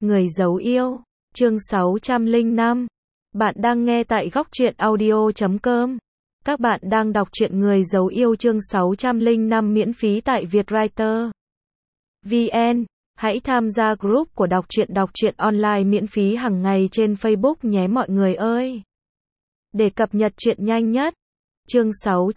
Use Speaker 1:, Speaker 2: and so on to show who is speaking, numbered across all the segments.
Speaker 1: Người giấu yêu, chương 605. Bạn đang nghe tại góc truyện audio.com. Các bạn đang đọc truyện Người giấu yêu chương 605 miễn phí tại Vietwriter VN. Hãy tham gia group của đọc truyện online miễn phí hàng ngày trên Facebook nhé mọi người ơi. Để cập nhật truyện nhanh nhất. Chương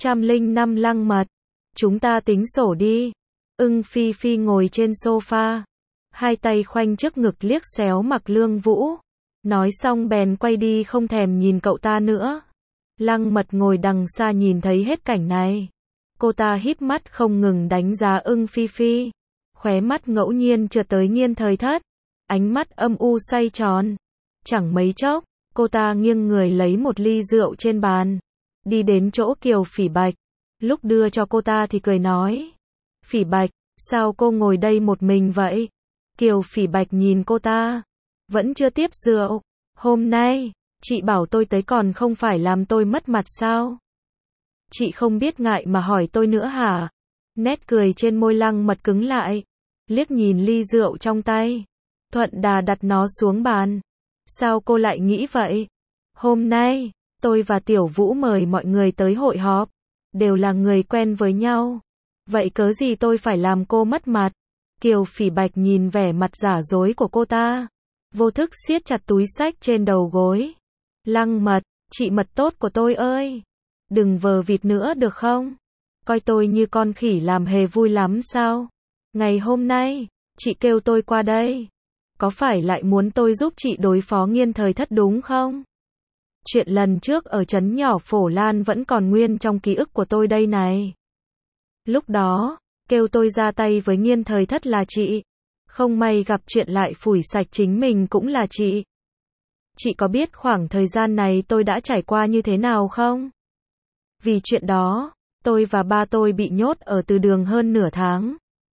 Speaker 1: 605 Lăng mật. Chúng ta tính sổ đi. Phi Phi ngồi trên sofa, hai tay khoanh trước ngực liếc xéo Mặc Lương Vũ. Nói xong bèn quay đi không thèm nhìn cậu ta nữa. Lăng mật ngồi đằng xa nhìn thấy hết cảnh này. Cô ta híp mắt không ngừng đánh giá Phi Phi. Khóe mắt ngẫu nhiên trượt tới Nghiên Thời Thất. Ánh mắt âm u xoay tròn. Chẳng mấy chốc, cô ta nghiêng người lấy một ly rượu trên bàn. Đi đến chỗ Kiều Phỉ Bạch. Lúc đưa cho cô ta thì cười nói. Phỉ Bạch, sao cô ngồi đây một mình vậy? Kiều Phỉ Bạch nhìn cô ta. Vẫn chưa tiếp rượu. Hôm nay, chị bảo tôi tới còn không phải làm tôi mất mặt sao? Chị không biết ngại mà hỏi tôi nữa hả? Nét cười trên môi Lăng mật cứng lại. Liếc nhìn ly rượu trong tay. Thuận đà đặt nó xuống bàn. Sao cô lại nghĩ vậy? Hôm nay, tôi và Tiểu Vũ mời mọi người tới hội họp. Đều là người quen với nhau. Vậy cớ gì tôi phải làm cô mất mặt? Kiều Phỉ Bạch nhìn vẻ mặt giả dối của cô ta. Vô thức siết chặt túi xách trên đầu gối. Lăng mật, chị mật tốt của tôi ơi. Đừng vờ vịt nữa được không? Coi tôi như con khỉ làm hề vui lắm sao? Ngày hôm nay, chị kêu tôi qua đây. Có phải lại muốn tôi giúp chị đối phó Nghiên Thời Thất đúng không? Chuyện lần trước ở trấn nhỏ Phổ Lan vẫn còn nguyên trong ký ức của tôi đây này. Lúc đó, kêu tôi ra tay với Nghiên Thời Thất là chị. Không may gặp chuyện lại phủi sạch chính mình cũng là chị. Chị có biết khoảng thời gian này tôi đã trải qua như thế nào không? Vì chuyện đó, tôi và ba tôi bị nhốt ở từ đường hơn nửa tháng.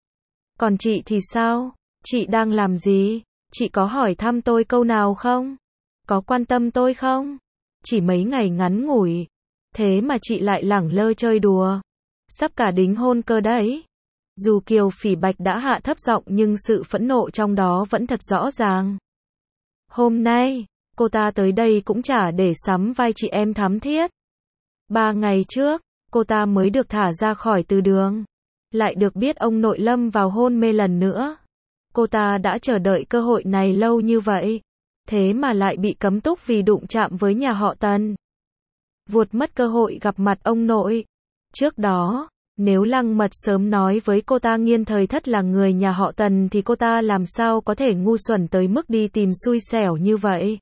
Speaker 1: Còn chị thì sao? Chị đang làm gì? Chị có hỏi thăm tôi câu nào không? Có quan tâm tôi không? Chỉ mấy ngày ngắn ngủi. Thế mà chị lại lẳng lơ chơi đùa. Sắp cả đính hôn cơ đấy. Dù Kiều Phỉ Bạch đã hạ thấp giọng nhưng sự phẫn nộ trong đó vẫn thật rõ ràng. Hôm nay, cô ta tới đây cũng chả để sắm vai chị em thắm thiết. 3 ngày trước, cô ta mới được thả ra khỏi từ đường. Lại được biết ông nội lâm vào hôn mê lần nữa. Cô ta đã chờ đợi cơ hội này lâu như vậy. Thế mà lại bị cấm túc vì đụng chạm với nhà họ Tần. Vuột mất cơ hội gặp mặt ông nội. Trước đó, nếu Lăng mật sớm nói với cô ta Nghiên Thời Thất là người nhà họ Tần thì cô ta làm sao có thể ngu xuẩn tới mức đi tìm xui xẻo như vậy.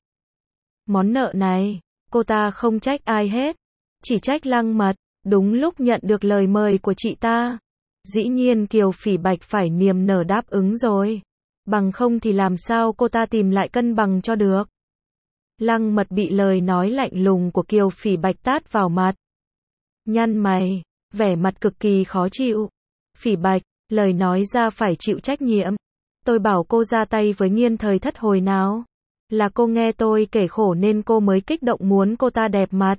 Speaker 1: Món nợ này, cô ta không trách ai hết. Chỉ trách Lăng mật, đúng lúc nhận được lời mời của chị ta. Dĩ nhiên Kiều Phỉ Bạch phải niềm nở đáp ứng rồi. Bằng không thì làm sao cô ta tìm lại cân bằng cho được. Lăng mật bị lời nói lạnh lùng của Kiều Phỉ Bạch tát vào mặt. Nhăn mày, vẻ mặt cực kỳ khó chịu. Phỉ Bạch, lời nói ra phải chịu trách nhiệm. Tôi bảo cô ra tay với Nghiên Thời Thất hồi nào? Là cô nghe tôi kể khổ nên cô mới kích động muốn cô ta đẹp mặt.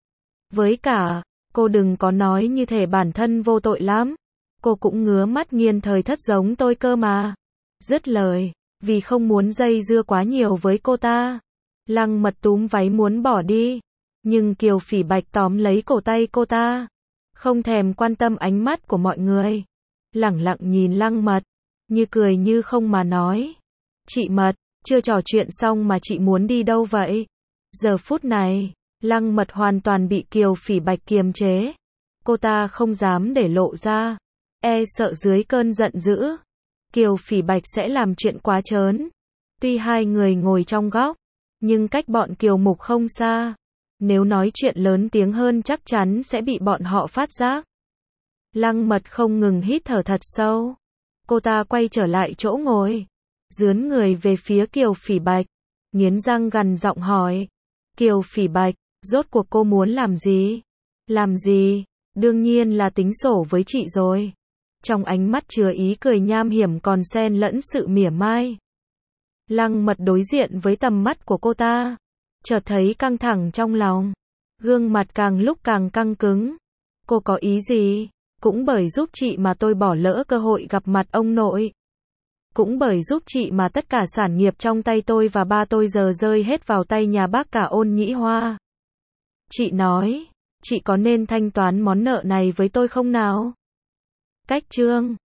Speaker 1: Với cả, cô đừng có nói như thể bản thân vô tội lắm. Cô cũng ngứa mắt Nghiên Thời Thất giống tôi cơ mà. Dứt lời, vì không muốn dây dưa quá nhiều với cô ta. Lăng mật túm váy muốn bỏ đi. Nhưng Kiều Phỉ Bạch tóm lấy cổ tay cô ta. Không thèm quan tâm ánh mắt của mọi người. Lẳng lặng nhìn Lăng mật. Như cười như không mà nói. Chị mật, chưa trò chuyện xong mà chị muốn đi đâu vậy? Giờ phút này, Lăng mật hoàn toàn bị Kiều Phỉ Bạch kiềm chế. Cô ta không dám để lộ ra. E sợ dưới cơn giận dữ, Kiều Phỉ Bạch sẽ làm chuyện quá trớn. Tuy hai người ngồi trong góc, nhưng cách bọn Kiều Mục không xa. Nếu nói chuyện lớn tiếng hơn chắc chắn sẽ bị bọn họ phát giác. Lăng mật không ngừng hít thở thật sâu. Cô ta quay trở lại chỗ ngồi. Dướn người về phía Kiều Phỉ Bạch. Nghiến răng gằn giọng hỏi. Kiều Phỉ Bạch, rốt cuộc cô muốn làm gì? Làm gì? Đương nhiên là tính sổ với chị rồi. Trong ánh mắt chứa ý cười nham hiểm còn xen lẫn sự mỉa mai. Lăng mật đối diện với tầm mắt của cô ta. Chợt thấy căng thẳng trong lòng. Gương mặt càng lúc càng căng cứng. Cô có ý gì? Cũng bởi giúp chị mà tôi bỏ lỡ cơ hội gặp mặt ông nội. Cũng bởi giúp chị mà tất cả sản nghiệp trong tay tôi và ba tôi giờ rơi hết vào tay nhà bác cả Ôn Nhĩ Hoa. Chị nói, chị có nên thanh toán món nợ này với tôi không nào? Cách chương